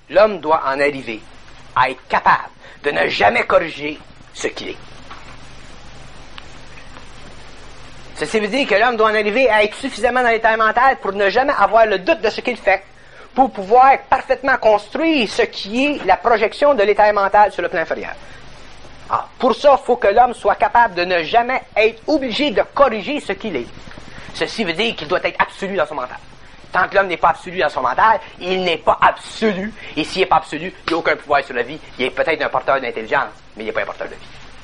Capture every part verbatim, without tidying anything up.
l'homme doit en arriver à être capable de ne jamais corriger ce qu'il est. Ceci veut dire que l'homme doit en arriver à être suffisamment dans l'état mental pour ne jamais avoir le doute de ce qu'il fait, pour pouvoir parfaitement construire ce qui est la projection de l'état mental sur le plan inférieur. Alors, pour ça, il faut que l'homme soit capable de ne jamais être obligé de corriger ce qu'il est. Ceci veut dire qu'il doit être absolu dans son mental. Tant que l'homme n'est pas absolu dans son mental, il n'est pas absolu. Et s'il n'est pas absolu, il n'y a aucun pouvoir sur la vie. Il est peut-être un porteur d'intelligence, mais il n'est pas un porteur de vie.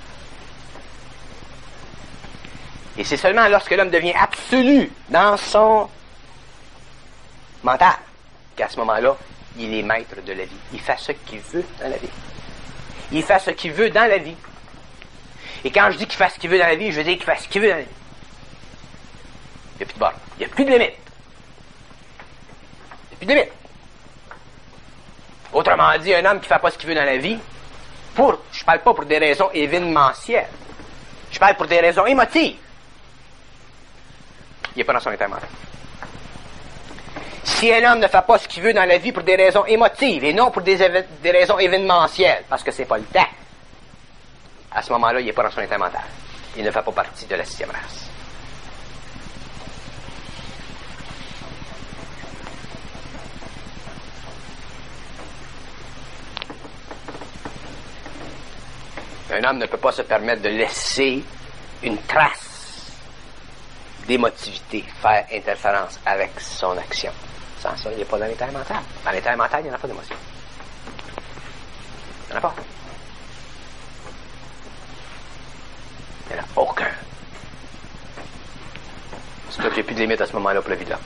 Et c'est seulement lorsque l'homme devient absolu dans son mental qu'à ce moment-là, il est maître de la vie. Il fait ce qu'il veut dans la vie. Il fait ce qu'il veut dans la vie. Et quand je dis qu'il fait ce qu'il veut dans la vie, je veux dire qu'il fait ce qu'il veut dans la vie. Il n'y a plus de borne. Il n'y a plus de limite. Il n'y a plus de limite. Autrement dit, un homme qui ne fait pas ce qu'il veut dans la vie, pour, je ne parle pas pour des raisons événementielles. Je parle pour des raisons émotives. Il n'est pas dans son état mental. Si un homme ne fait pas ce qu'il veut dans la vie pour des raisons émotives et non pour des, éve- des raisons événementielles, parce que c'est pas le temps, à ce moment-là, il n'est pas dans son état mental. Il ne fait pas partie de la sixième race. Un homme ne peut pas se permettre de laisser une trace d'émotivité faire interférence avec son action. Sans ça, il n'est pas dans l'état mental. Dans l'état mental, il n'y en a pas d'émotion. Il n'y en a pas. Il n'y en a aucun. C'est pour ça que j'ai plus de limite à ce moment-là pour la vie de l'homme.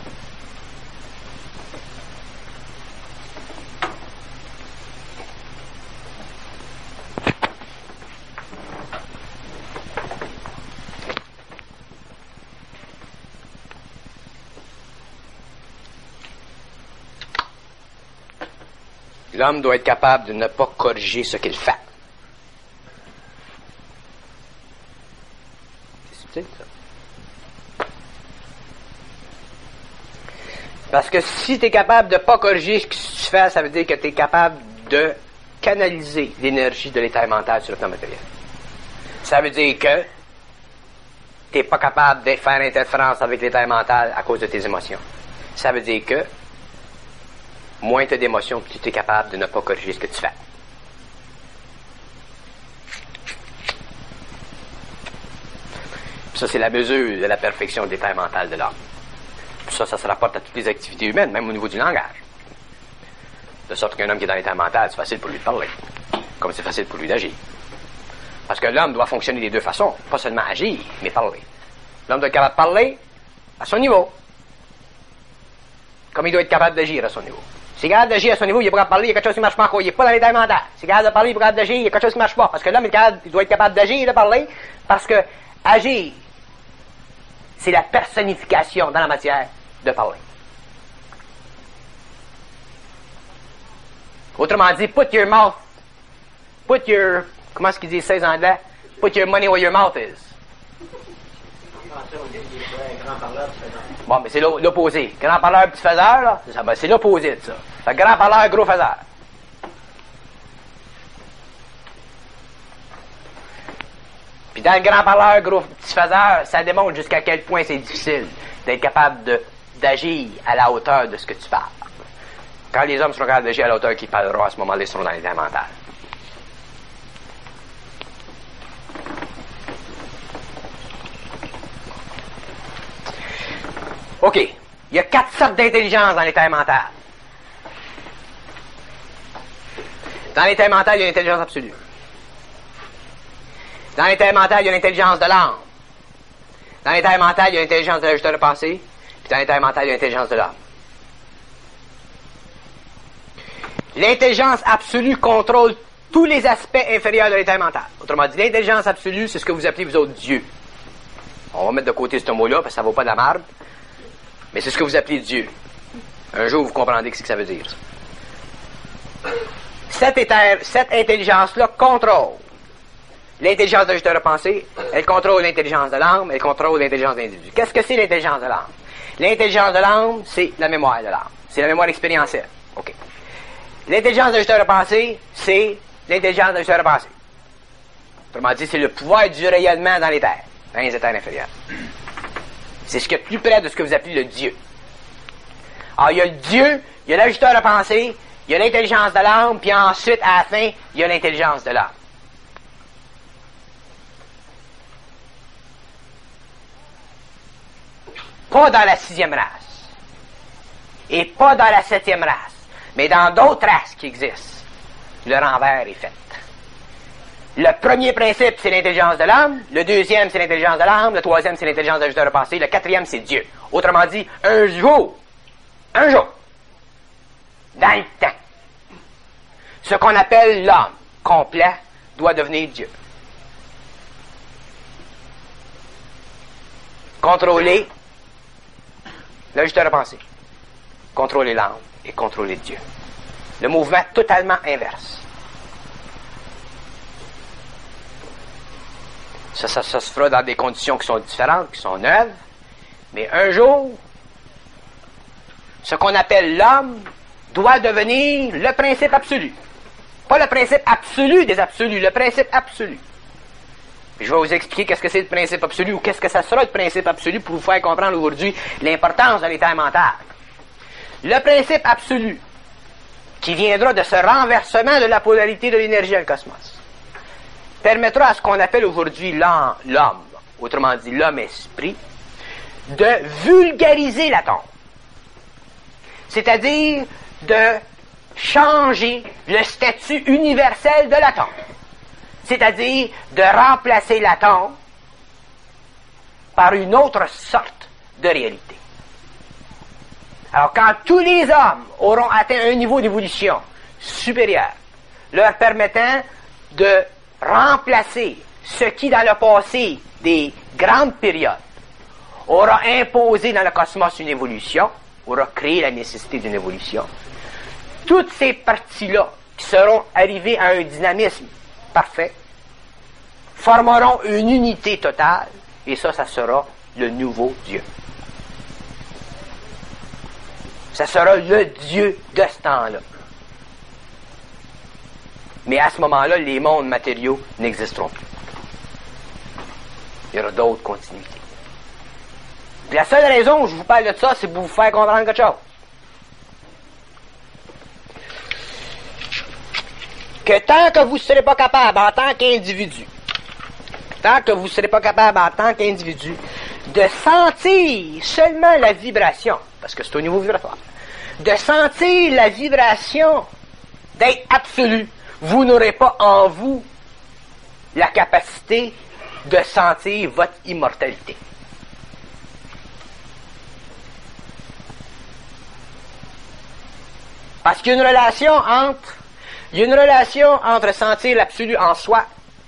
L'homme doit être capable de ne pas corriger ce qu'il fait. C'est subtil, ça. Parce que si tu es capable de ne pas corriger ce que tu fais, ça veut dire que tu es capable de canaliser l'énergie de l'état mental sur le plan matériel. Ça veut dire que tu n'es pas capable de faire interférence avec l'état mental à cause de tes émotions. Ça veut dire que moins tu as d'émotions, plus tu es capable de ne pas corriger ce que tu fais. Ça, c'est la mesure de la perfection de l'état mental de l'homme. Ça, ça se rapporte à toutes les activités humaines, même au niveau du langage. De sorte qu'un homme qui est dans l'état mental, c'est facile pour lui de parler, comme c'est facile pour lui d'agir. Parce que l'homme doit fonctionner des deux façons, pas seulement agir, mais parler. L'homme doit être capable de parler à son niveau, comme il doit être capable d'agir à son niveau. S'il est capable d'agir à son niveau, il est capable de parler, il y a quelque chose qui ne marche pas encore, il n'est pas dans l'état mental. S'il est capable de parler, il est capable d'agir, il y a quelque chose qui ne marche pas. Parce que l'homme est capable, il doit être capable d'agir et de parler, parce que agir, c'est la personnification dans la matière de parler. Autrement dit, put your mouth, put your, comment est-ce qu'ils disent ça en anglais? Put your money where your mouth is. Bon, mais c'est l'opposé. Grand parleur, petit faiseur, là, c'est ça. Ben, c'est l'opposé de ça. Fait grand parleur, gros faiseur. Puis dans le grand parleur, gros petit faiseur, ça démontre jusqu'à quel point c'est difficile d'être capable de, d'agir à la hauteur de ce que tu parles. Quand les hommes seront capables d'agir à la hauteur qu'ils parleront, à ce moment-là, ils seront dans l'état mental. OK. Il y a quatre sortes d'intelligence dans l'état mental. Dans l'état mental, il y a l'intelligence absolue. Dans l'état mental, il y a l'intelligence de l'âme. Dans l'état mental, il y a l'intelligence de l'ajusteur de pensée. Puis dans l'état mental, il y a l'intelligence de l'âme. L'intelligence absolue contrôle tous les aspects inférieurs de l'état mental. Autrement dit, l'intelligence absolue, c'est ce que vous appelez, vous autres, Dieu. On va mettre de côté ce mot-là, parce que ça ne vaut pas de la marde. Mais c'est ce que vous appelez Dieu. Un jour, vous comprendrez ce que ça veut dire. Cette, éther, cette intelligence-là contrôle l'intelligence de l'ajusteur de pensée, elle contrôle l'intelligence de l'âme, elle contrôle l'intelligence de l'individu. Qu'est-ce que c'est l'intelligence de l'âme? L'intelligence de l'âme, c'est la mémoire de l'âme. C'est la mémoire expérientielle. OK. L'intelligence d'ajusteur de pensée, c'est l'intelligence d'ajusteur de pensée. Autrement dit, c'est le pouvoir du rayonnement dans les terres, dans les états inférieurs. C'est ce qui est plus près de ce que vous appelez le Dieu. Alors, il y a le Dieu, il y a l'ajusteur de pensée, il y a l'intelligence de l'âme, puis ensuite, à la fin, il y a l'intelligence de l'âme. Pas dans la sixième race. Et pas dans la septième race. Mais dans d'autres races qui existent. Le renvers est fait. Le premier principe, c'est l'intelligence de l'âme. Le deuxième, c'est l'intelligence de l'âme. Le troisième, c'est l'intelligence de l'ajusteur de pensée. Le quatrième, c'est Dieu. Autrement dit, un jour, un jour, dans le temps, ce qu'on appelle l'homme complet doit devenir Dieu. Contrôler l'ajusteur de pensée, contrôler l'âme et contrôler Dieu. Le mouvement totalement inverse. Ça, ça, ça se fera dans des conditions qui sont différentes, qui sont neuves, mais un jour, ce qu'on appelle l'homme doit devenir le principe absolu. Pas le principe absolu des absolus, le principe absolu. Je vais vous expliquer qu'est-ce que c'est le principe absolu ou qu'est-ce que ça sera le principe absolu pour vous faire comprendre aujourd'hui l'importance de l'état mental. Le principe absolu qui viendra de ce renversement de la polarité de l'énergie dans le cosmos permettra à ce qu'on appelle aujourd'hui l'homme, autrement dit l'homme-esprit, de vulgariser l'atome. C'est-à-dire de changer le statut universel de l'atome. C'est-à-dire de remplacer l'atome par une autre sorte de réalité. Alors, quand tous les hommes auront atteint un niveau d'évolution supérieur, leur permettant de remplacer ce qui, dans le passé des grandes périodes, aura imposé dans le cosmos une évolution, aura créé la nécessité d'une évolution, toutes ces parties-là qui seront arrivées à un dynamisme parfait, formeront une unité totale, et ça, ça sera le nouveau Dieu. Ça sera le Dieu de ce temps-là. Mais à ce moment-là, les mondes matériaux n'existeront plus. Il y aura d'autres continuités. Puis la seule raison où je vous parle de ça, c'est pour vous faire comprendre quelque chose. Que tant que vous ne serez pas capable, en tant qu'individu, tant que vous ne serez pas capable, en tant qu'individu, de sentir seulement la vibration, parce que c'est au niveau vibratoire, de sentir la vibration d'être absolu, vous n'aurez pas en vous la capacité de sentir votre immortalité. Parce qu'il y a une relation entre il y a une relation entre sentir l'absolu en soi,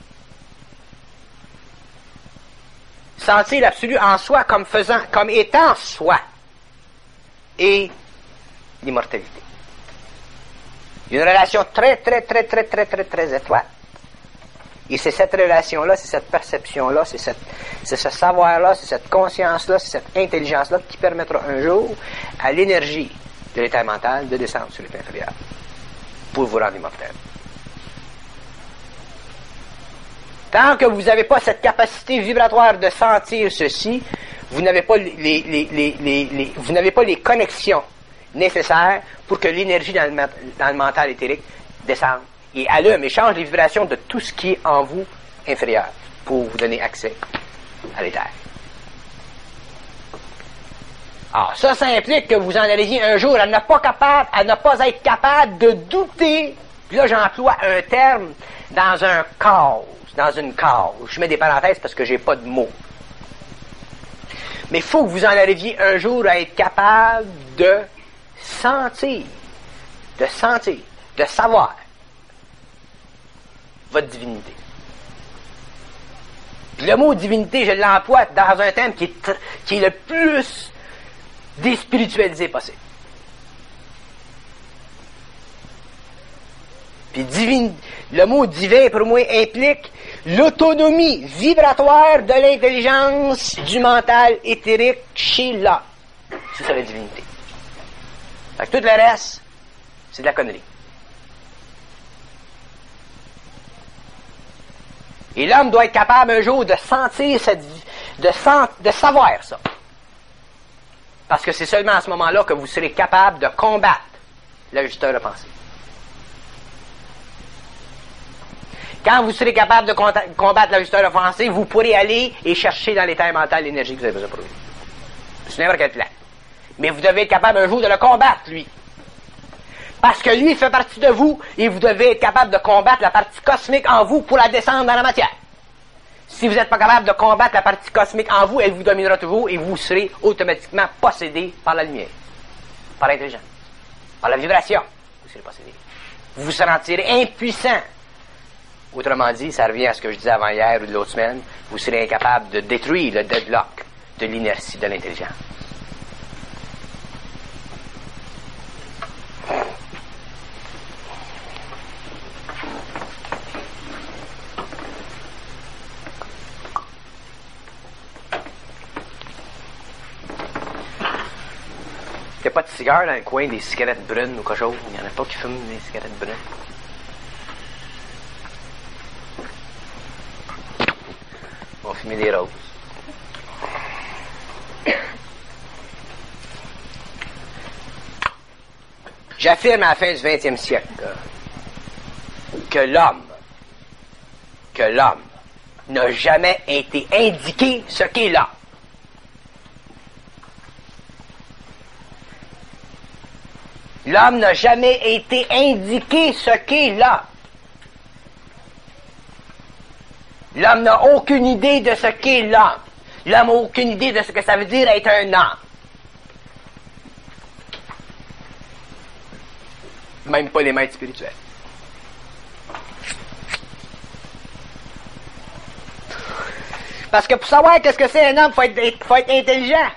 sentir l'absolu en soi comme faisant, comme étant soi, et l'immortalité. Il y a une relation très, très, très, très, très, très, très étroite. Et c'est cette relation-là, c'est cette perception-là, c'est, cette, c'est ce savoir-là, c'est cette conscience-là, c'est cette intelligence-là qui permettra un jour à l'énergie de l'état mental de descendre sur l'état inférieur pour vous rendre immortel. Tant que vous n'avez pas cette capacité vibratoire de sentir ceci, vous n'avez pas les, les, les, les, les, vous n'avez pas les connexions nécessaires pour que l'énergie dans le, dans le mental éthérique descende et allume et change les vibrations de tout ce qui est en vous inférieur pour vous donner accès à l'éther. Alors, ça, ça implique que vous en arriviez un jour à ne pas capable, à ne pas être capable de douter. Puis là, j'emploie un terme dans un cause, dans une cause. Je mets des parenthèses parce que j'ai pas de mots. Mais il faut que vous en arriviez un jour à être capable de sentir, de sentir, de savoir votre divinité. Puis le mot divinité, je l'emploie dans un terme qui est, tr- qui est le plus déspiritualisé possible. Puis divine, le mot divin pour moi implique l'autonomie vibratoire de l'intelligence du mental éthérique chez l'homme. C'est ça la divinité. Fait que tout le reste, c'est de la connerie. Et l'homme doit être capable un jour de sentir cette vie, de, sent, de savoir ça. Parce que c'est seulement à ce moment-là que vous serez capable de combattre l'ajusteur de pensée. Quand vous serez capable de combattre l'ajusteur de pensée, vous pourrez aller et chercher dans l'état mental l'énergie que vous avez besoin pour lui. C'est n'importe quel plan. Mais vous devez être capable un jour de le combattre, lui. Parce que lui fait partie de vous et vous devez être capable de combattre la partie cosmique en vous pour la descendre dans la matière. Si vous n'êtes pas capable de combattre la partie cosmique en vous, elle vous dominera toujours et vous serez automatiquement possédé par la lumière, par l'intelligence, par la vibration. Vous serez possédé. Vous vous sentirez impuissant. Autrement dit, ça revient à ce que je disais avant hier ou de l'autre semaine, vous serez incapable de détruire le deadlock de l'inertie de l'intelligence. Il n'y a pas de cigares dans le coin, des cigarettes brunes ou quelque chose. Il n'y en a pas qui fument des cigarettes brunes. On va fumer des roses. J'affirme à la fin du vingtième siècle que l'homme, que l'homme n'a jamais été indiqué ce qu'est l'homme. L'homme n'a jamais été indiqué ce qu'est l'homme. L'homme n'a aucune idée de ce qu'est l'homme. L'homme n'a aucune idée de ce que ça veut dire être un homme. Même pas les maîtres spirituels. Parce que pour savoir qu'est-ce que c'est un homme, il faut être, faut être intelligent.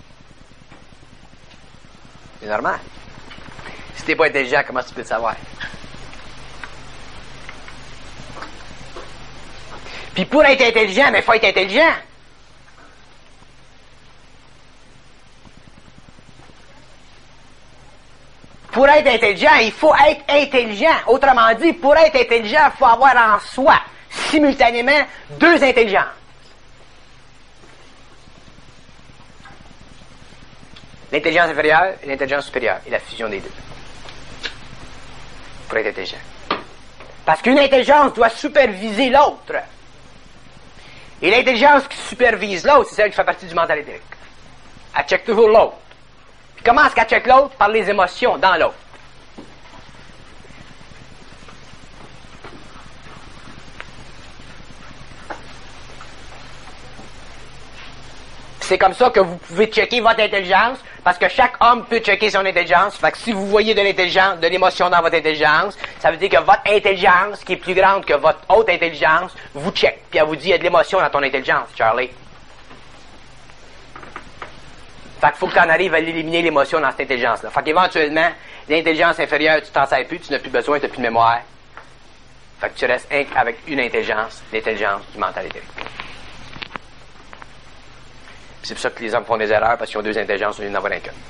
C'est normal. Si t'es pas intelligent, comment tu peux le savoir? Puis pour être intelligent, mais il faut être intelligent. Pour être intelligent, il faut être intelligent. Autrement dit, pour être intelligent, il faut avoir en soi, simultanément, deux intelligences. L'intelligence inférieure et l'intelligence supérieure, et la fusion des deux. Pour être intelligent. Parce qu'une intelligence doit superviser l'autre. Et l'intelligence qui supervise l'autre, c'est celle qui fait partie du mental éthérique. Elle check toujours l'autre. Puis comment est-ce qu'elle check l'autre? Par les émotions dans l'autre. C'est comme ça que vous pouvez checker votre intelligence, parce que chaque homme peut checker son intelligence. Fait que si vous voyez de l'intelligence, de l'émotion dans votre intelligence, ça veut dire que votre intelligence, qui est plus grande que votre haute intelligence, vous check. Puis elle vous dit, il y a de l'émotion dans ton intelligence, Charlie. Fait qu'il faut que tu en arrives à l'éliminer l'émotion dans cette intelligence-là. Fait qu'éventuellement, l'intelligence inférieure, tu t'en sers plus, tu n'as plus besoin, tu n'as plus de mémoire. Fait que tu restes avec une intelligence, l'intelligence du mental éthérique. C'est pour ça que les hommes font des erreurs, parce qu'ils ont deux intelligences au lieu d'en avoir un qu'un.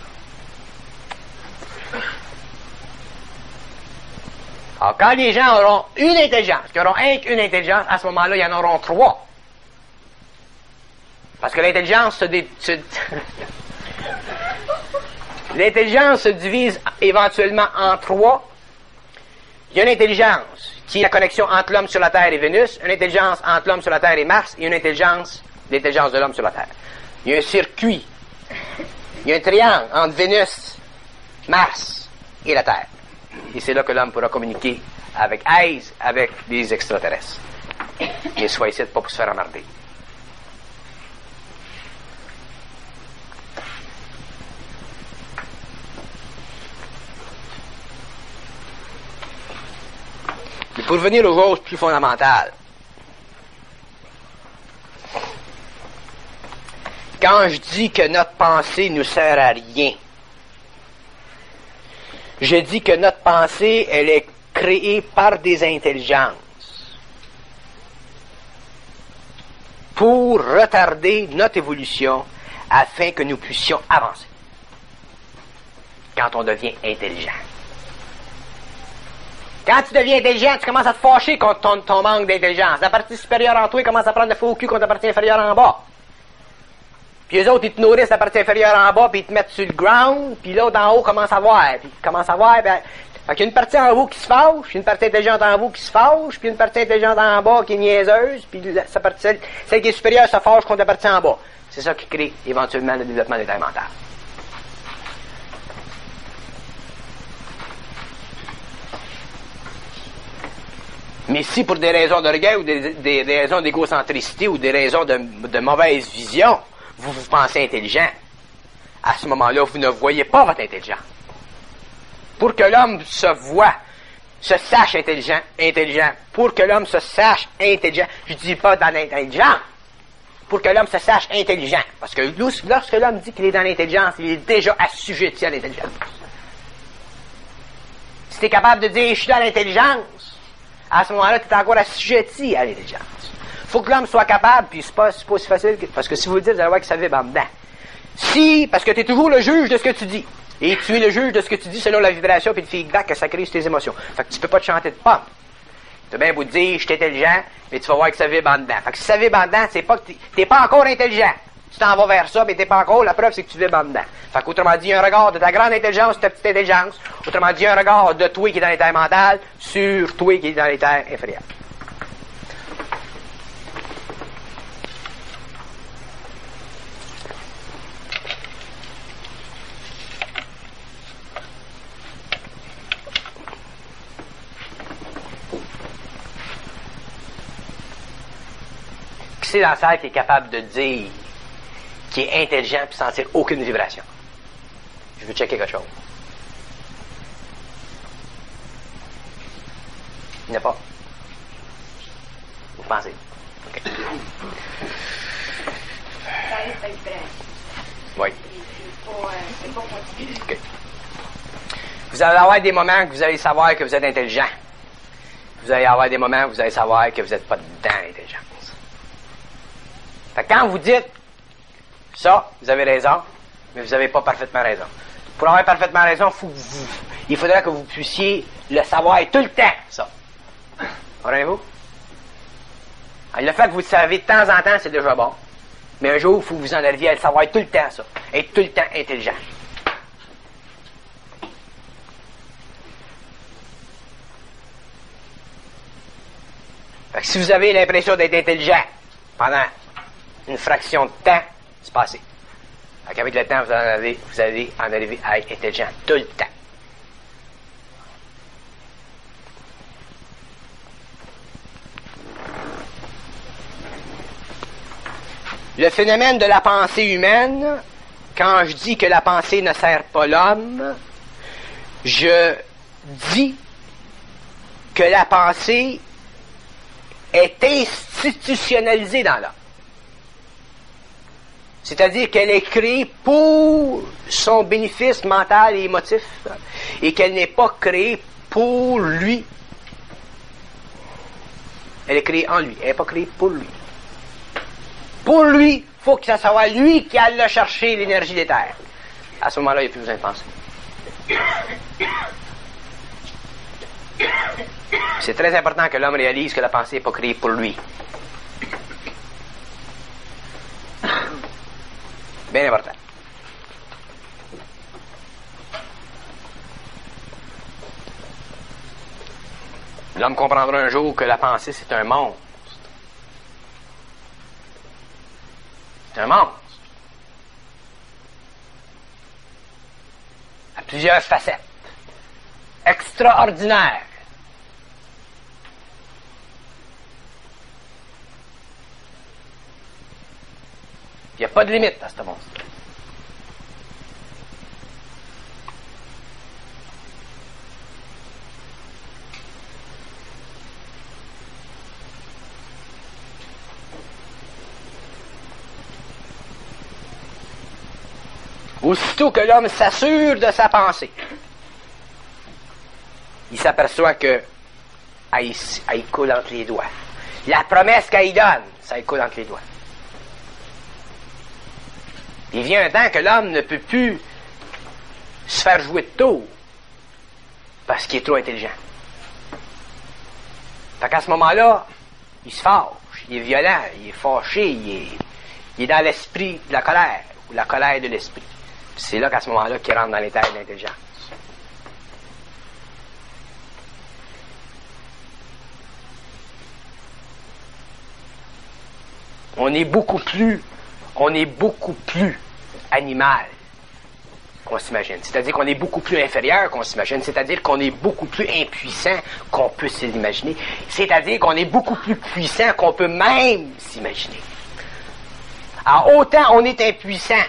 Alors, quand les gens auront une intelligence, qui auront un qu'une intelligence, à ce moment-là, ils en auront trois. Parce que l'intelligence se, dé... se... l'intelligence se divise éventuellement en trois. Il y a une intelligence qui est la connexion entre l'homme sur la Terre et Vénus, une intelligence entre l'homme sur la Terre et Mars, et une intelligence, l'intelligence de l'homme sur la Terre. Il y a un circuit, il y a un triangle entre Vénus, Mars et la Terre. Et c'est là que l'homme pourra communiquer avec aise avec des extraterrestres. Mais soit ici pas pour se faire emmerder. Mais pour revenir aux choses plus fondamentales, quand je dis que notre pensée nous sert à rien, je dis que notre pensée, elle est créée par des intelligences pour retarder notre évolution afin que nous puissions avancer quand on devient intelligent. Quand tu deviens intelligent, tu commences à te fâcher contre ton, ton manque d'intelligence. La partie supérieure en toi commence à prendre le faux cul contre la partie inférieure en bas. Puis eux autres, ils te nourrissent la partie inférieure en bas, puis ils te mettent sur le ground, puis l'autre en haut commence à voir, puis commence à voir, puis... Fait qu'il y a une partie en haut qui se fâche, une partie intelligente en haut qui se fâche, puis une partie intelligente en bas qui est niaiseuse, puis la, sa partie, celle, celle qui est supérieure se fâche contre la partie en bas. C'est ça qui crée éventuellement le développement des tailles mentales. Mais si pour des raisons d'orgueil ou des, des, des raisons d'égocentricité ou des raisons de, de mauvaise vision, vous vous pensez intelligent, à ce moment-là, vous ne voyez pas votre intelligence. Pour que l'homme se voie, se sache intelligent, intelligent, pour que l'homme se sache intelligent, je dis pas dans l'intelligence, pour que l'homme se sache intelligent, parce que lorsque l'homme dit qu'il est dans l'intelligence, il est déjà assujetti à l'intelligence. Si tu es capable de dire « je suis dans l'intelligence », à ce moment-là, tu es encore assujetti à l'intelligence. Il faut que l'homme soit capable, puis c'est pas, c'est pas aussi facile, que, parce que si vous le dites, vous allez voir que ça vibre en dedans. Si, parce que tu es toujours le juge de ce que tu dis, et tu es le juge de ce que tu dis selon la vibration et le feedback que ça crée sur tes émotions. Fait que tu peux pas te chanter de pomme. Tu as bien beau te dire, je suis intelligent, mais tu vas voir que ça vibre en dedans. Fait que si ça vibre en dedans, c'est pas que tu n'es pas encore intelligent. Tu t'en vas vers ça, mais t'es pas encore, la preuve c'est que tu vibres en dedans. Fait qu'autrement dit, un regard de ta grande intelligence sur ta petite intelligence. Autrement dit, un regard de toi qui est dans l'état mental sur toi qui est dans l'état inférieur. Qui c'est dans la salle qui est capable de dire qui est intelligent et sentir aucune vibration? Je veux checker quelque chose. Il n'y en a pas. Vous pensez? OK. Oui. OK. Vous allez avoir des moments que vous allez savoir que vous êtes intelligent. Vous allez avoir des moments où vous allez savoir que vous n'êtes pas dans l'intelligence. Fait que quand vous dites ça, vous avez raison, mais vous n'avez pas parfaitement raison. Pour avoir parfaitement raison, faut vous, il faudrait que vous puissiez le savoir tout le temps, ça. Comprenez-vous? Le fait que vous le savez de temps en temps, c'est déjà bon. Mais un jour, il faut que vous en arriviez à le savoir tout le temps, ça. Être tout le temps intelligent. Fait que si vous avez l'impression d'être intelligent pendant une fraction de temps, c'est passé. Fait qu'avec le temps, vous, en avez, vous allez en arriver à être intelligent tout le temps. Le phénomène de la pensée humaine, quand je dis que la pensée ne sert pas l'homme, je dis que la pensée est institutionnalisée dans l'homme. C'est-à-dire qu'elle est créée pour son bénéfice mental et émotif et qu'elle n'est pas créée pour lui. Elle est créée en lui, elle n'est pas créée pour lui. Pour lui, il faut que ça soit lui qui aille chercher l'énergie des terres. À ce moment-là, il n'y a plus besoin de penser. C'est très important que l'homme réalise que la pensée n'est pas créée pour lui. Bien important. L'homme comprendra un jour que la pensée, c'est un monstre. C'est un monstre. À plusieurs facettes. Extraordinaire. Il n'y a pas de limite à ce monstre. Aussitôt que l'homme s'assure de sa pensée, il s'aperçoit que elle, elle coule entre les doigts. La promesse qu'elle donne, ça elle coule entre les doigts. Il vient un temps que l'homme ne peut plus se faire jouer de tour parce qu'il est trop intelligent. Fait qu'à ce moment-là, il se fâche, il est violent, il est fâché, il est, il est dans l'esprit de la colère, ou la colère de l'esprit. Puis c'est là qu'à ce moment-là qu'il rentre dans l'état d'intelligence. On est beaucoup plus, on est beaucoup plus animal qu'on s'imagine. C'est-à-dire qu'on est beaucoup plus inférieur qu'on s'imagine. C'est-à-dire qu'on est beaucoup plus impuissant qu'on peut s'imaginer. C'est-à-dire qu'on est beaucoup plus puissant qu'on peut même s'imaginer. Alors, autant on est impuissant,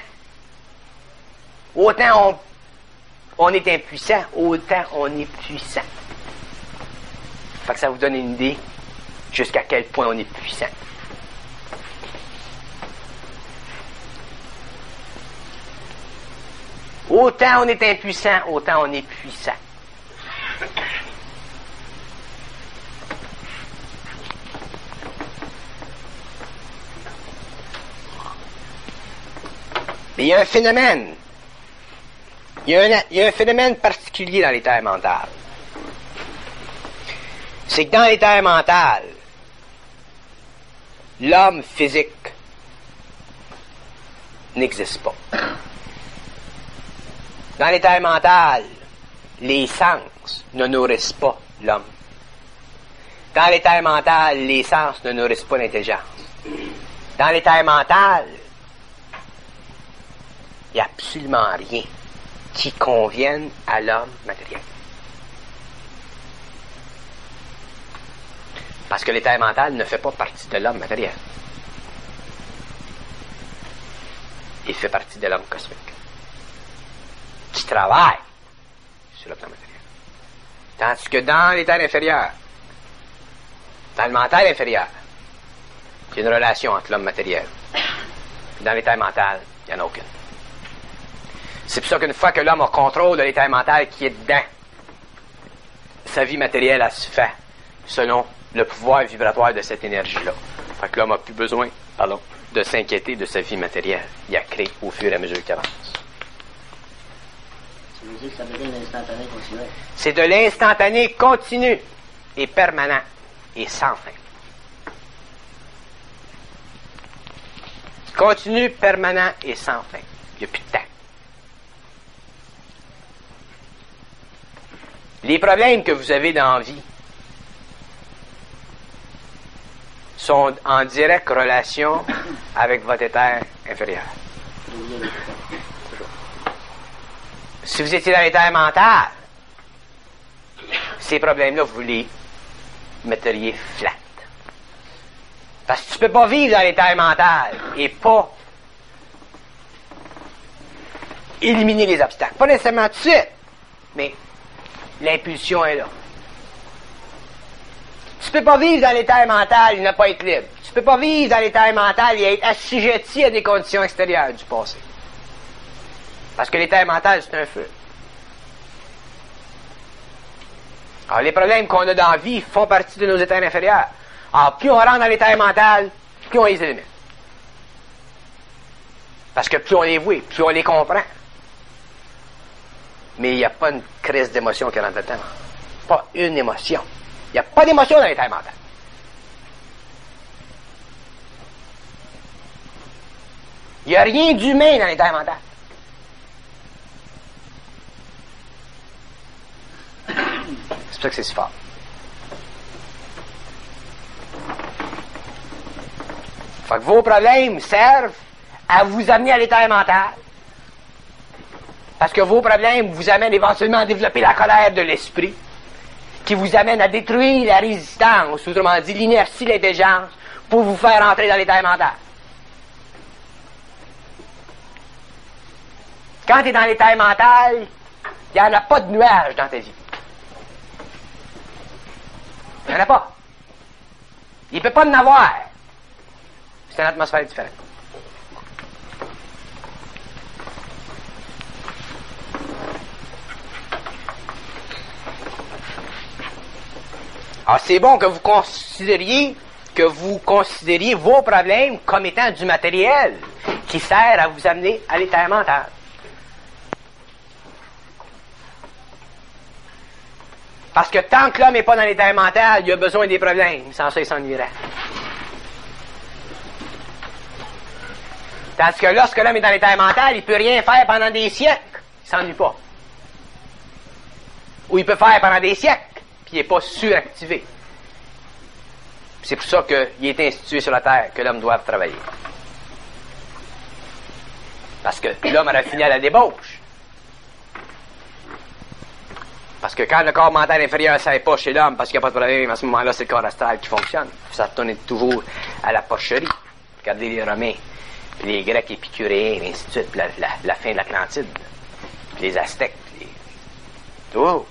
autant on, on est impuissant, autant on est puissant. Fait que ça vous donne une idée jusqu'à quel point on est puissant. Autant on est impuissant, autant on est puissant. Mais il y a un phénomène. Il y a un, il y a un phénomène particulier dans l'état mental. C'est que dans l'état mental, l'homme physique n'existe pas. Dans l'état mental, les sens ne nourrissent pas l'homme. Dans l'état mental, les sens ne nourrissent pas l'intelligence. Dans l'état mental, il n'y a absolument rien qui convienne à l'homme matériel. Parce que l'état mental ne fait pas partie de l'homme matériel. Il fait partie de l'homme cosmique, qui travaille sur le plan matériel. Tandis que dans l'état inférieur, dans le mental inférieur, il y a une relation entre l'homme matériel. Dans l'état mental, il n'y en a aucune. C'est pour ça qu'une fois que l'homme a contrôle de l'état mental qui est dedans, sa vie matérielle, elle se fait selon le pouvoir vibratoire de cette énergie-là. Fait que l'homme n'a plus besoin, pardon, de s'inquiéter de sa vie matérielle. Il a créé au fur et à mesure qu'il avance. Ça veut dire que ça veut dire l'instantané continu. C'est de l'instantané continu et permanent et sans fin. Continu, permanent et sans fin. Il n'y a plus de temps. Les problèmes que vous avez dans la vie sont en directe relation avec votre état inférieur. Si vous étiez dans l'état mental, ces problèmes-là, vous les mettriez flat. Parce que tu ne peux pas vivre dans l'état mental et pas éliminer les obstacles. Pas nécessairement tout de suite, mais l'impulsion est là. Tu ne peux pas vivre dans l'état mental et ne pas être libre. Tu ne peux pas vivre dans l'état mental et être assujetti à des conditions extérieures du passé. Parce que l'état mental, c'est un feu. Alors, les problèmes qu'on a dans la vie font partie de nos états inférieurs. Alors, plus on rentre dans l'état mental, plus on les élimine. Parce que plus on les voit, plus on les comprend. Mais il n'y a pas une crise d'émotion qui rentre dedans. Pas une émotion. Il n'y a pas d'émotion dans l'état mental. Il n'y a rien d'humain dans l'état mental. C'est pour ça que c'est si fort. Fait que vos problèmes servent à vous amener à l'état mental. Parce que vos problèmes vous amènent éventuellement à développer la colère de l'esprit, qui vous amène à détruire la résistance, autrement dit l'inertie, l'intelligence, pour vous faire entrer dans l'état mental. Quand tu es dans l'état mental, il n'y en a pas de nuages dans ta vie. Il n'y en a pas. Il ne peut pas en avoir. C'est une atmosphère différente. Alors, c'est bon que vous considériez, que vous considériez vos problèmes comme étant du matériel qui sert à vous amener à l'état mental. Parce que tant que l'homme n'est pas dans l'état mental, il a besoin des problèmes. Sans ça, il s'ennuierait. Tandis que lorsque l'homme est dans l'état mental, il ne peut rien faire pendant des siècles. Il ne s'ennuie pas. Ou il peut faire pendant des siècles, puis il n'est pas suractivé. C'est pour ça qu'il est institué sur la terre que l'homme doit travailler. Parce que l'homme aurait fini à la débauche. Parce que quand le corps mental inférieur ne savait pas chez l'homme, parce qu'il n'y a pas de problème, à ce moment-là, c'est le corps astral qui fonctionne. Ça tourne toujours à la pocherie. Regardez les Romains, puis les Grecs épicuriens, et ainsi de suite, puis la, la, la fin de l'Atlantide, puis les Aztèques, puis les... Tout.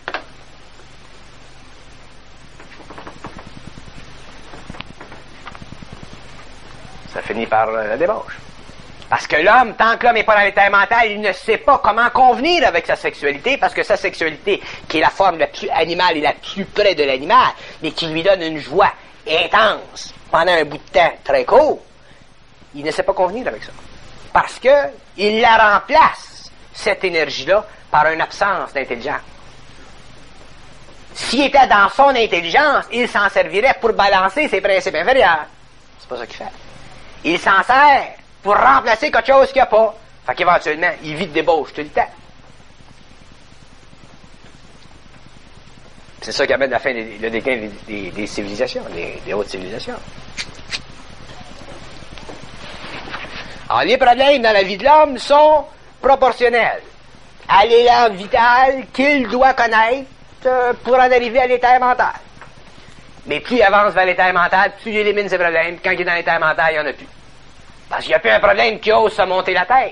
Ça finit par euh, la débauche. Parce que l'homme, tant que l'homme n'est pas dans l'état mental, il ne sait pas comment convenir avec sa sexualité, parce que sa sexualité, qui est la forme la plus animale et la plus près de l'animal, mais qui lui donne une joie intense pendant un bout de temps très court, il ne sait pas convenir avec ça. Parce que il la remplace, cette énergie-là, par une absence d'intelligence. S'il était dans son intelligence, il s'en servirait pour balancer ses principes inférieurs. C'est pas ça qu'il fait. Il s'en sert pour remplacer quelque chose qu'il n'y a pas. Fait qu'éventuellement, il vit de débauche tout le temps. C'est ça qui amène la fin, des, le déclin des, des, des civilisations, des, des hautes civilisations. Alors, les problèmes dans la vie de l'homme sont proportionnels à l'élan vital qu'il doit connaître euh, pour en arriver à l'état mental. Mais plus il avance vers l'état mental, plus il élimine ses problèmes. Quand il est dans l'état mental, il n'y en a plus. Parce qu'il n'y a plus un problème qui ose se monter la tête.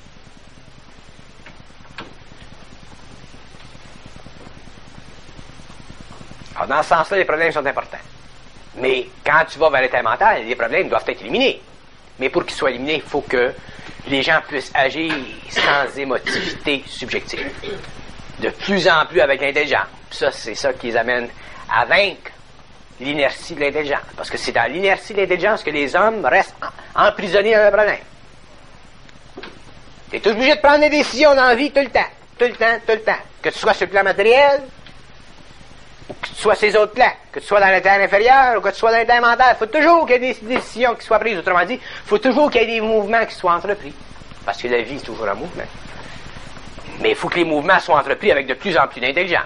Alors, dans ce sens-là, les problèmes sont importants. Mais quand tu vas vers l'état mental, les problèmes doivent être éliminés. Mais pour qu'ils soient éliminés, il faut que les gens puissent agir sans émotivité subjective. De plus en plus avec l'intelligence. Ça, c'est ça qui les amène à vaincre l'inertie de l'intelligence. Parce que c'est dans l'inertie de l'intelligence que les hommes restent emprisonnés dans le problème. Tu es obligé de prendre des décisions dans la vie tout le temps. Tout le temps, tout le temps. Que tu sois sur le plan matériel, ou que tu sois sur ces autres plans. Que tu sois dans l'état inférieur, ou que tu sois dans l'état mental. Il faut toujours qu'il y ait des décisions qui soient prises. Autrement dit, il faut toujours qu'il y ait des mouvements qui soient entrepris. Parce que la vie est toujours un mouvement. Mais il faut que les mouvements soient entrepris avec de plus en plus d'intelligence.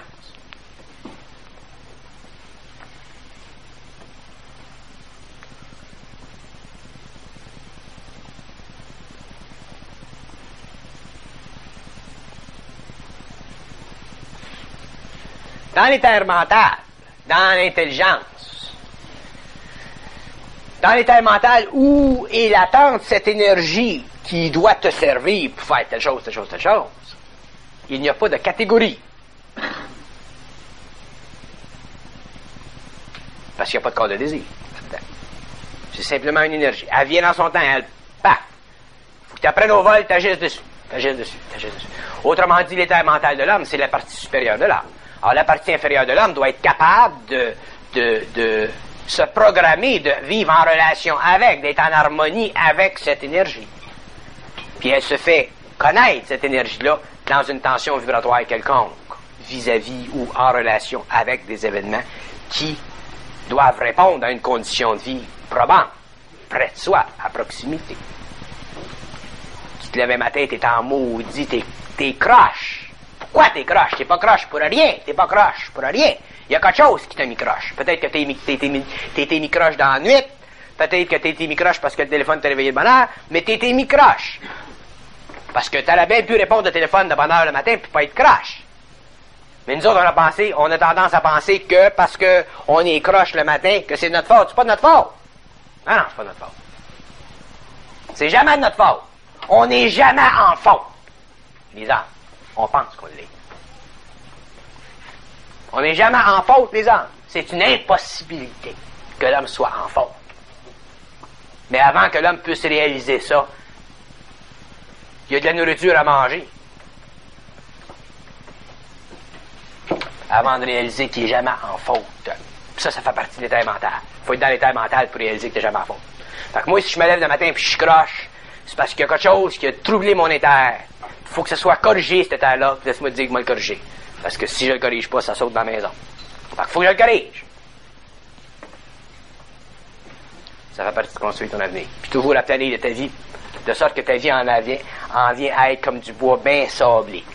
Dans l'état mental, dans l'intelligence, dans l'état mental où est latente cette énergie qui doit te servir pour faire telle chose, telle chose, telle chose, il n'y a pas de catégorie. Parce qu'il n'y a pas de corps de désir. C'est simplement une énergie. Elle vient dans son temps, elle paf. Il faut que tu apprennes au vol, tu agisses dessus. Tu agisses dessus, tu agisses dessus. Autrement dit, l'état mental de l'homme, c'est la partie supérieure de l'âme. Alors, la partie inférieure de l'homme doit être capable de, de, de se programmer, de vivre en relation avec, d'être en harmonie avec cette énergie. Puis elle se fait connaître, cette énergie-là, dans une tension vibratoire quelconque, vis-à-vis ou en relation avec des événements qui doivent répondre à une condition de vie probante, près de soi, à proximité. Tu te lèves un matin, t'es en maudit, t'es, t'es croche. Pourquoi t'es croche? T'es pas croche pour rien. T'es pas croche pour rien. Il y a quelque chose qui t'a mis croche. Peut-être que t'es, t'es, t'es, t'es, t'es mis croche dans la nuit. Peut-être que t'es été mis croche parce que le téléphone t'a réveillé de bonne heure. Mais t'es été mis croche. Parce que t'aurais bien pu répondre au téléphone de bonne heure le matin puis pas être croche. Mais nous autres, on a pensé, on a tendance à penser que parce que on est croche le matin, que c'est notre faute. C'est pas de notre faute. Non, non, c'est pas de notre faute. C'est jamais de notre faute. On n'est jamais en faute. Les hommes. On pense qu'on l'est. On n'est jamais en faute, les hommes. C'est une impossibilité que l'homme soit en faute. Mais avant que l'homme puisse réaliser ça, il y a de la nourriture à manger. Avant de réaliser qu'il n'est jamais en faute. Puis ça, ça fait partie de l'état mental. Il faut être dans l'état mental pour réaliser que tu n'es jamais en faute. Fait que moi, si je me lève le matin et je croche, c'est parce qu'il y a quelque chose qui a troublé mon éther. Il faut que ce soit corrigé, cet état-là, puis laisse-moi te dire que moi le corriger. Parce que si je le corrige pas, ça saute dans la maison. Fait qu'il faut que je le corrige. Ça fait partie de construire ton avenir. Puis toujours la planète de ta vie, de sorte que ta vie en vient, en vient à être comme du bois bien sablé.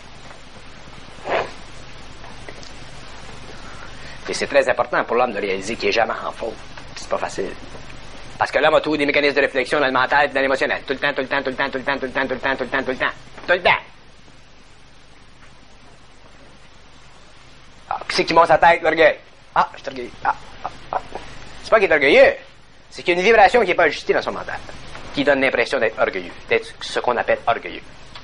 Et c'est très important pour l'homme de réaliser qu'il n'est jamais en faute. C'est pas facile. Parce que l'homme a toujours des mécanismes de réflexion dans le mental et dans l'émotionnel. Tout le temps, tout le temps, tout le temps, tout le temps, tout le temps, tout le temps, tout le temps, tout le temps. Tout le temps. Ah, qui c'est qui monte sa tête, l'orgueil? Ah, je suis orgueilleux. Ah, ah, ah. C'est pas qu'il est orgueilleux. C'est qu'il y a une vibration qui n'est pas ajustée dans son mental. Qui donne l'impression d'être orgueilleux. D'être ce qu'on appelle orgueilleux.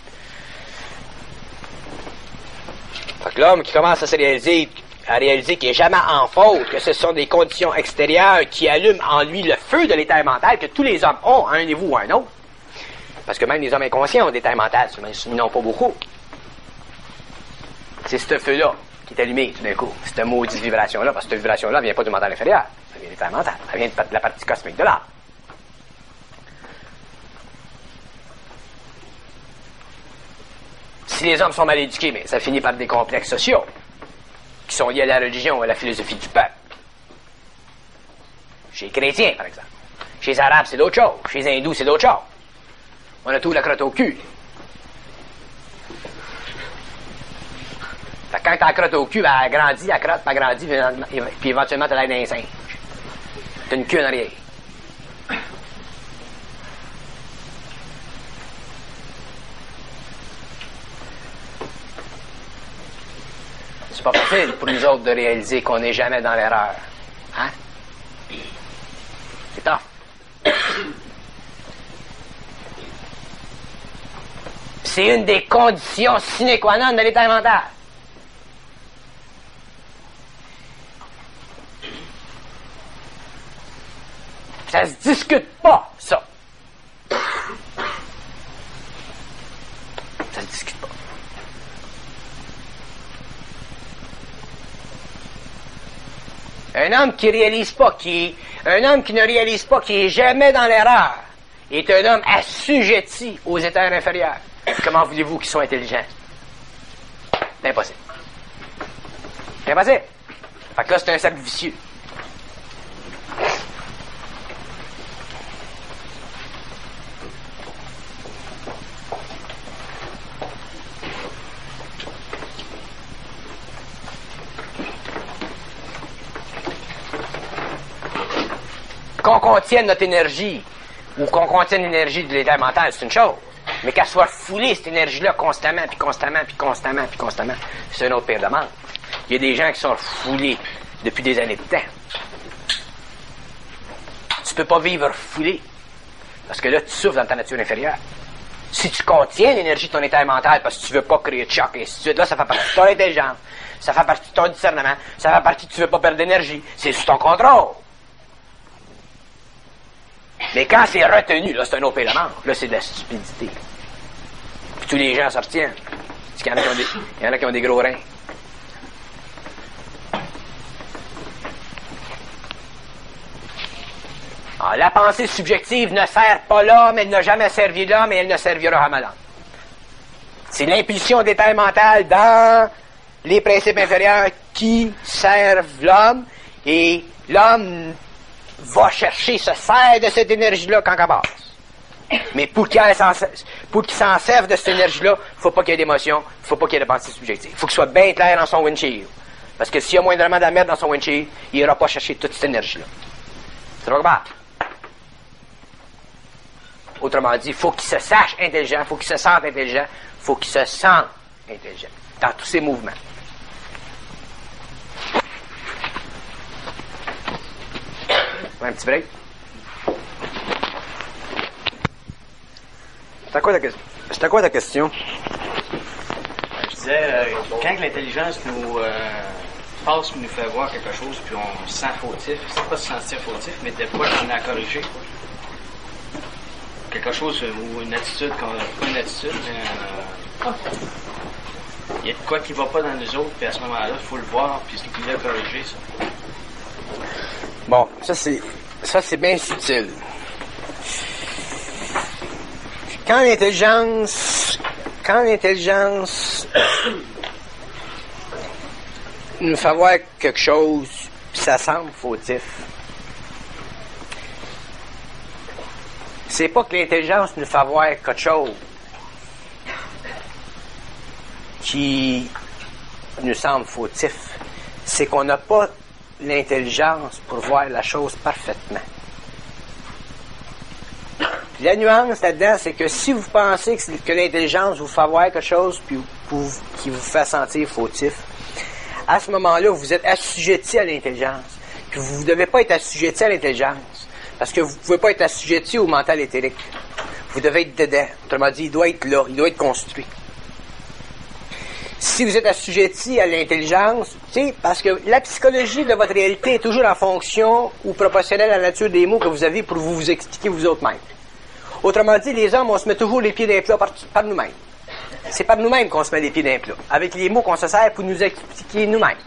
Fait que l'homme qui commence à se réaliser, à réaliser qu'il n'est jamais en faute, que ce sont des conditions extérieures qui allument en lui le feu de l'état mental que tous les hommes ont, à un niveau ou à un autre. Parce que même les hommes inconscients ont des états mentaux, mais ils n'ont pas beaucoup. C'est ce feu-là qui est allumé tout d'un coup. Cette maudite vibration-là, parce que cette vibration-là ne vient pas du mental inférieur. Ça vient de l'état mental. Ça vient de la partie cosmique de l'âme. Si les hommes sont mal éduqués, mais ça finit par des complexes sociaux qui sont liés à la religion, à la philosophie du peuple. Chez les chrétiens, par exemple. Chez les arabes, c'est d'autres choses. Chez les hindous, c'est d'autres choses. On a tout la crotte au cul. Fait que quand t'as la crotte au cul, ben, elle grandit, la crotte, elle grandit, puis, puis éventuellement, t'as l'air d'un singe. T'as une queue en arrière. C'est pas facile pour nous autres de réaliser qu'on n'est jamais dans l'erreur. Hein? C'est tough. C'est une des conditions sine qua non de l'état mental. Ça se discute pas, ça. Ça se discute pas. Un homme qui réalise pas, qui, un homme qui ne réalise pas qu'il est jamais dans l'erreur, est un homme assujetti aux états inférieurs. Comment voulez-vous qu'ils soient intelligents? C'est impossible. C'est impossible. Fait que là, c'est un cercle vicieux. Qu'on contienne notre énergie, ou qu'on contienne l'énergie de l'état mental, c'est une chose. Mais qu'elle soit foulée, cette énergie-là, constamment, puis constamment, puis constamment, puis constamment, c'est une autre paire de manches. Il y a des gens qui sont foulés depuis des années de temps. Tu peux pas vivre foulé, parce que là, tu souffres dans ta nature inférieure. Si tu contiens l'énergie de ton état mental, parce que tu veux pas créer de choc, et ainsi de suite, là, ça fait partie de ton intelligence, ça fait partie de ton discernement, ça fait partie que tu veux pas perdre d'énergie, c'est sous ton contrôle. Mais quand c'est retenu, là, c'est un autre élément. Là, c'est de la stupidité. Puis tous les gens s'abstiennent. Parce qu'il y en a qui ont des, il y en a qui ont des gros reins. Alors, la pensée subjective ne sert pas l'homme, elle n'a jamais servi l'homme et elle ne servira jamais l'homme. C'est l'impulsion d'état mental dans les principes inférieurs qui servent l'homme et l'homme va chercher, se sert de cette énergie-là quand elle passe. Mais pour qu'il s'en, pour qu'il s'en serve de cette énergie-là, il ne faut pas qu'il y ait d'émotion, il ne faut pas qu'il y ait de pensée subjective. Il faut qu'il soit bien clair dans son windshield. Parce que s'il y a moindrement de la merde dans son windshield, il n'ira pas chercher toute cette énergie-là. C'est pas grave. Autrement dit, il faut qu'il se sache intelligent, il faut qu'il se sente intelligent, il faut qu'il se sente intelligent dans tous ses mouvements. Un petit break. C'était quoi ta question? C'était quoi ta question? Je disais, euh, quand l'intelligence nous euh, passe ou nous fait voir quelque chose, puis on se sent fautif, c'est pas se sentir fautif, mais de quoi qu'on a à corriger. Quelque chose ou une attitude, pas une attitude, mais euh, il y a de quoi qui va pas dans nous autres, puis à ce moment-là, il faut le voir, puis c'est qu'il a corrigé ça. Bon, ça c'est ça c'est bien subtil. Quand l'intelligence quand l'intelligence nous fait voir quelque chose, puis ça semble fautif, c'est pas que l'intelligence nous fait voir quelque chose qui nous semble fautif, c'est qu'on n'a pas l'intelligence pour voir la chose parfaitement. Puis la nuance là-dedans, c'est que si vous pensez que, que l'intelligence vous fait voir quelque chose puis vous, qui vous fait sentir fautif, à ce moment-là, vous êtes assujetti à l'intelligence. Puis vous ne devez pas être assujetti à l'intelligence, parce que vous ne pouvez pas être assujetti au mental éthérique. Vous devez être dedans. Autrement dit, il doit être là, il doit être construit. Si vous êtes assujetti à l'intelligence, tu sais, parce que la psychologie de votre réalité est toujours en fonction ou proportionnelle à la nature des mots que vous avez pour vous, vous expliquer vous autres mêmes. Autrement dit, les hommes, on se met toujours les pieds dans les plats par, par nous-mêmes. C'est par nous-mêmes qu'on se met les pieds dans les plats, avec les mots qu'on se sert pour nous expliquer nous-mêmes.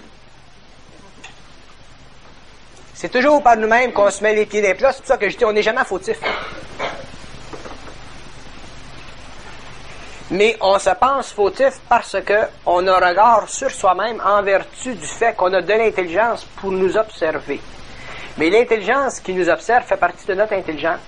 C'est toujours par nous-mêmes qu'on se met les pieds dans les plats, c'est pour ça que je dis on n'est jamais fautif. Mais on se pense fautif parce qu'on a un regard sur soi-même en vertu du fait qu'on a de l'intelligence pour nous observer. Mais l'intelligence qui nous observe fait partie de notre intelligence.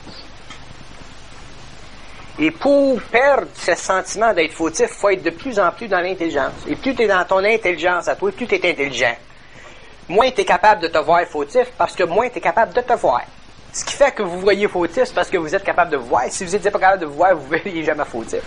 Et pour perdre ce sentiment d'être fautif, il faut être de plus en plus dans l'intelligence. Et plus tu es dans ton intelligence à toi, plus tu es intelligent. Moins tu es capable de te voir fautif parce que moins tu es capable de te voir. Ce qui fait que vous voyez fautif, c'est parce que vous êtes capable de vous voir. Si vous n'étiez pas capable de vous voir, vous ne verriez jamais fautif.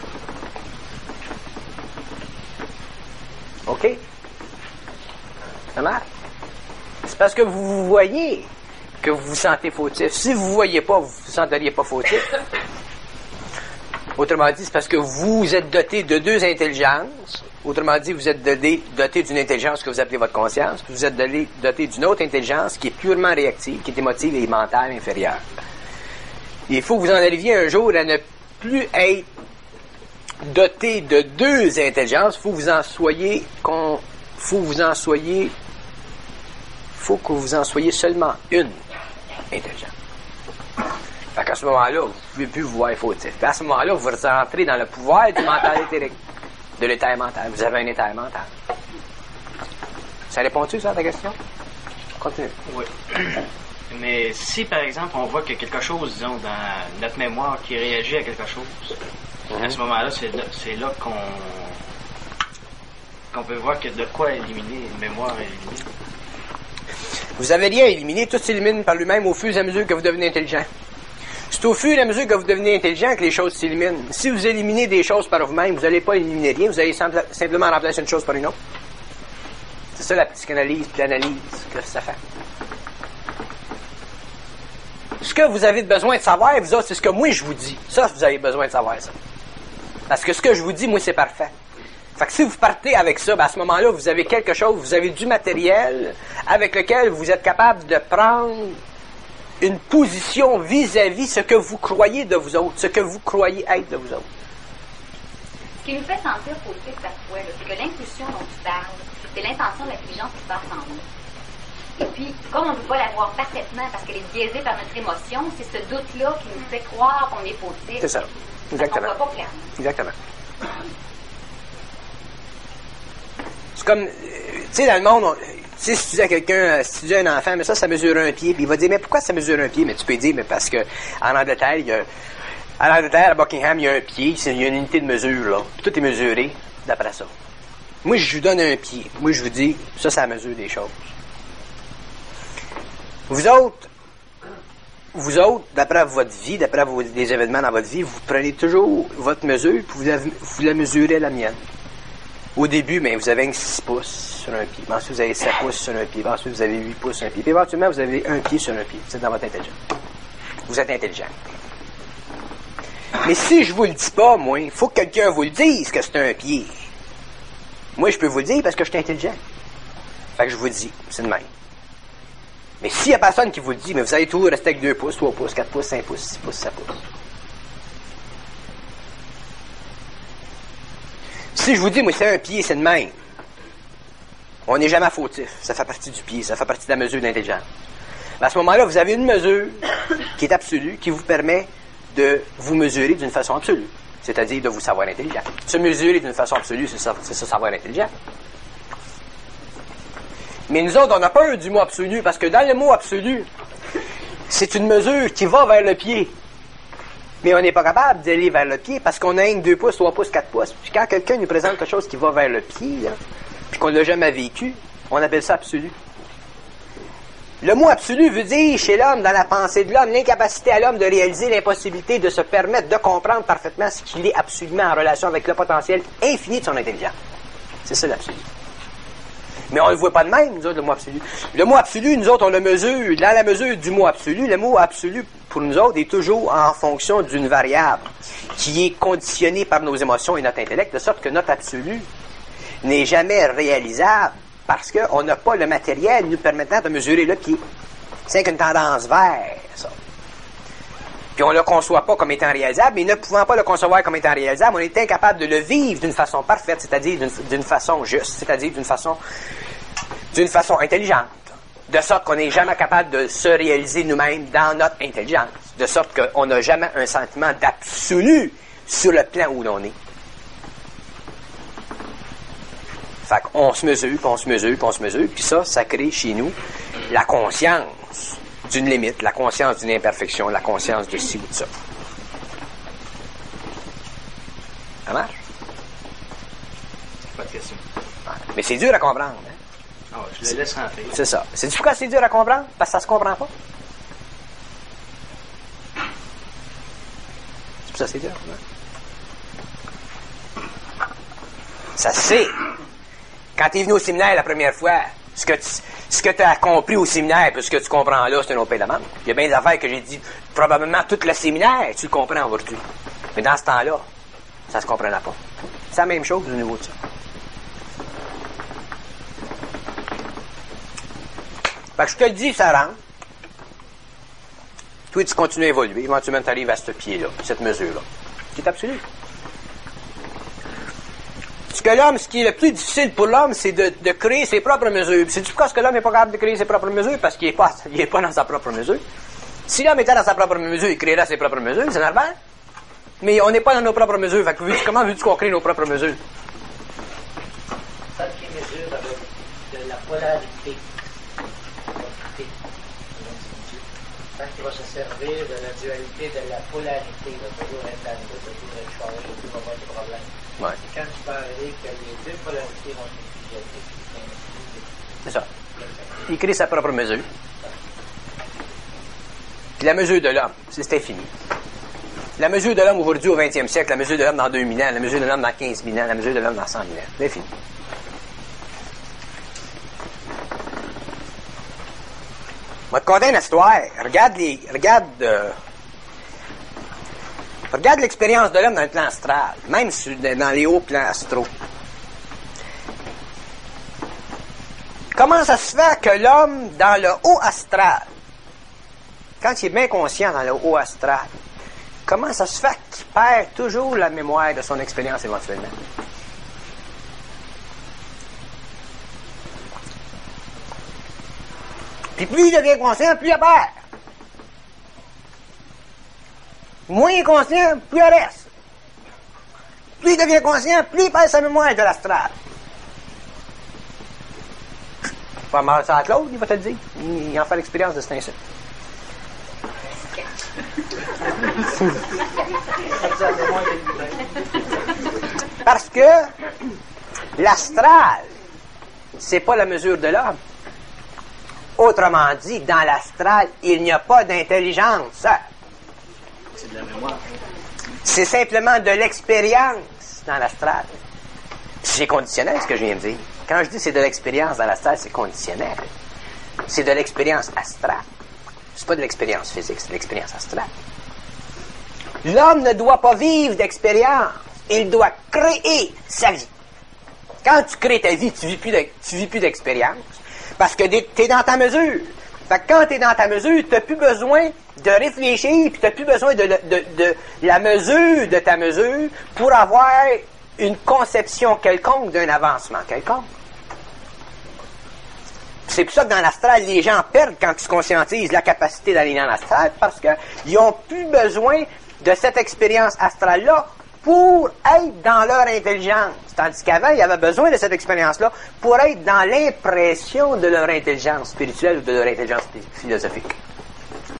OK? Ça marche? C'est parce que vous vous voyez que vous vous sentez fautif. Si vous ne vous voyez pas, vous ne vous senteriez pas fautif. Autrement dit, c'est parce que vous êtes doté de deux intelligences. Autrement dit, vous êtes doté d'une intelligence que vous appelez votre conscience, puis vous êtes doté d'une autre intelligence qui est purement réactive, qui est émotive et mentale inférieure. Et il faut que vous en arriviez un jour à ne plus être doté de deux intelligences. Il faut que vous en soyez, qu'on, faut que vous en soyez, faut que vous en soyez seulement une intelligence. Fait qu'à ce moment-là, vous ne pouvez plus vous voir fautif. Puis à ce moment-là, vous rentrez dans le pouvoir du mental éthérique, de l'état mental. Vous avez un état mental. Ça répond-tu, ça, à ta question? Continue. Oui. Mais si, par exemple, on voit qu'il y a quelque chose, disons, dans notre mémoire qui réagit à quelque chose, mm-hmm. à ce moment-là, c'est là, c'est là qu'on, qu'on peut voir que de quoi éliminer, une mémoire éliminée. Vous n'avez rien à éliminer, tout s'élimine par lui-même au fur et à mesure que vous devenez intelligent. C'est au fur et à mesure que vous devenez intelligent que les choses s'éliminent. Si vous éliminez des choses par vous-même, vous n'allez pas éliminer rien, vous allez simplement remplacer une chose par une autre. C'est ça la psychanalyse et l'analyse que ça fait. Ce que vous avez besoin de savoir, vous autres, c'est ce que moi je vous dis. Ça, vous avez besoin de savoir ça. Parce que ce que je vous dis, moi, c'est parfait. Fait que si vous partez avec ça, ben à ce moment-là, vous avez quelque chose, vous avez du matériel avec lequel vous êtes capable de prendre une position vis-à-vis ce que vous croyez de vous autres, ce que vous croyez être de vous autres. Ce qui nous fait sentir fautif parfois, là, c'est que l'intuition dont tu parles, c'est l'intention de l'intelligence qui passe en nous. Et puis, comme on ne peut pas la voir parfaitement parce qu'elle est biaisée par notre émotion, c'est ce doute-là qui nous fait croire qu'on est fautif. C'est ça. Exactement. On ne voit pas clairement. Exactement. C'est comme, tu sais, dans le monde, on, tu sais, si tu dis à quelqu'un, si tu dis à un enfant, mais ça, ça mesure un pied, puis il va dire, mais pourquoi ça mesure un pied? Mais tu peux dire, mais parce que en Angleterre, il y a, en Angleterre, à Buckingham, il y a un pied, il y a une unité de mesure, là. Puis tout est mesuré d'après ça. Moi, je vous donne un pied. Moi, je vous dis, ça, ça mesure des choses. Vous autres, vous autres, d'après votre vie, d'après vos, les événements dans votre vie, vous prenez toujours votre mesure, puis vous la, vous la mesurez à la mienne. Au début, ben, vous avez six pouces sur un pied. Ensuite, vous avez sept pouces sur un pied. Ensuite, vous avez huit pouces sur un pied. Puis éventuellement, vous avez un pied sur un pied. Vous êtes dans votre intelligence. Vous êtes intelligent. Mais si je vous le dis pas, moi, il faut que quelqu'un vous le dise que c'est un pied. Moi, je peux vous le dire parce que je suis intelligent. Fait que je vous le dis. C'est de même. Mais s'il n'y a personne qui vous le dit, mais vous allez toujours rester avec deux pouces, trois pouces, quatre pouces, cinq pouces, six pouces, sept pouces. Si je vous dis, moi, c'est un pied, c'est de même. On n'est jamais fautif. Ça fait partie du pied, ça fait partie de la mesure d'intelligence. Mais à ce moment-là, vous avez une mesure qui est absolue, qui vous permet de vous mesurer d'une façon absolue. C'est-à-dire de vous savoir intelligent. Se mesurer d'une façon absolue, c'est ça, c'est ça savoir intelligent. Mais nous autres, on a peur du mot absolu, parce que dans le mot absolu, c'est une mesure qui va vers le pied. Mais on n'est pas capable d'aller vers le pied parce qu'on a un, deux pouces, trois pouces, quatre pouces. Puis quand quelqu'un nous présente quelque chose qui va vers le pied, là, puis qu'on ne l'a jamais vécu, on appelle ça absolu. Le mot absolu veut dire, chez l'homme, dans la pensée de l'homme, l'incapacité à l'homme de réaliser l'impossibilité de se permettre de comprendre parfaitement ce qu'il est absolument en relation avec le potentiel infini de son intelligence. C'est ça l'absolu. Mais on ne le voit pas de même, nous autres, le mot absolu. Le mot absolu, nous autres, on le mesure. Dans la mesure du mot absolu, le mot absolu, pour nous autres, est toujours en fonction d'une variable qui est conditionnée par nos émotions et notre intellect, de sorte que notre absolu n'est jamais réalisable parce qu'on n'a pas le matériel nous permettant de mesurer le pied. C'est qu'une tendance vers ça. Puis on ne le conçoit pas comme étant réalisable, mais ne pouvant pas le concevoir comme étant réalisable, on est incapable de le vivre d'une façon parfaite, c'est-à-dire d'une, d'une façon juste, c'est-à-dire d'une façon, d'une façon intelligente. De sorte qu'on n'est jamais capable de se réaliser nous-mêmes dans notre intelligence. De sorte qu'on n'a jamais un sentiment d'absolu sur le plan où l'on est. Fait qu'on se mesure, puis on se mesure, puis on se mesure, puis ça, ça crée chez nous la conscience d'une limite, la conscience d'une imperfection, la conscience de ci ou de ça. Ça marche? Pas de question. Mais c'est dur à comprendre. Hein? Ah ouais, je le laisse rentrer. C'est ça. C'est pourquoi c'est dur à comprendre? Parce que ça se comprend pas. C'est pour ça que c'est dur. Hein? Ça se sait. Quand tu es venu au séminaire la première fois, ce que tu ce que as compris au séminaire, puis ce que tu comprends là, c'est un autre pays de demande. Il y a bien des affaires que j'ai dit, probablement tout le séminaire, tu le comprends en vertu. Mais dans ce temps-là, ça se comprenait pas. C'est la même chose au niveau de ça. Fait que je te le dis, ça rentre. Toi, tu continues à évoluer. Éventuellement, tu arrives à ce pied-là, cette mesure-là, qui est absolue. Ce que l'homme, ce qui est le plus difficile pour l'homme, c'est de, de créer ses propres mesures. C'est pourquoi ce que l'homme n'est pas capable de créer ses propres mesures? Parce qu'il n'est pas, il est pas dans sa propre mesure. Si l'homme était dans sa propre mesure, il créerait ses propres mesures, c'est normal. Mais on n'est pas dans nos propres mesures. Fait que veux-tu, comment veux-tu qu'on crée nos propres mesures? Ça qui mesure avec de la polarité. Quand il va se servir de la dualité de la polarité, il va toujours être à deux, toujours être chargé, il va avoir des problèmes. Ouais. Et quand tu parlais que les deux polarités vont se fusionner, c'est ça. Il crée sa propre mesure. Puis la mesure de l'homme, c'est infini. La mesure de l'homme aujourd'hui au vingtième siècle, la mesure de l'homme dans deux mille ans, la mesure de l'homme dans quinze mille ans, la mesure de l'homme dans cent mille ans. C'est infini. On va te conter une histoire. Regarde les. Regarde. Euh, regarde l'expérience de l'homme dans le plan astral, même sur, dans les hauts plans astraux. Comment ça se fait que l'homme, dans le haut astral, quand il est bien conscient dans le haut astral, comment ça se fait qu'il perd toujours la mémoire de son expérience éventuellement? Puis plus il devient conscient, plus il perd. Moins il est conscient, plus il reste. Plus il devient conscient, plus il perd sa mémoire de l'astral. Pas mal ça à Claude, il va te le dire. Il en fait l'expérience de cet instant. Parce que l'astral, c'est pas la mesure de l'homme. Autrement dit, dans l'astral, il n'y a pas d'intelligence. C'est de la mémoire. C'est simplement de l'expérience dans l'astral. C'est conditionnel, ce que je viens de dire. Quand je dis c'est de l'expérience dans l'astral, c'est conditionnel. C'est de l'expérience astrale. C'est pas de l'expérience physique, c'est de l'expérience astrale. L'homme ne doit pas vivre d'expérience. Il doit créer sa vie. Quand tu crées ta vie, tu vis plus de, tu vis plus d'expérience. Parce que tu es dans ta mesure. Fait que quand tu es dans ta mesure, tu n'as plus besoin de réfléchir, puis tu n'as plus besoin de, de, de, de la mesure de ta mesure pour avoir une conception quelconque d'un avancement quelconque. C'est pour ça que dans l'astral, les gens perdent quand ils se conscientisent la capacité d'aller dans l'astral, parce qu'ils n'ont plus besoin de cette expérience astrale-là pour être dans leur intelligence. Tandis qu'avant, il y avait besoin de cette expérience-là pour être dans l'impression de leur intelligence spirituelle ou de leur intelligence philosophique.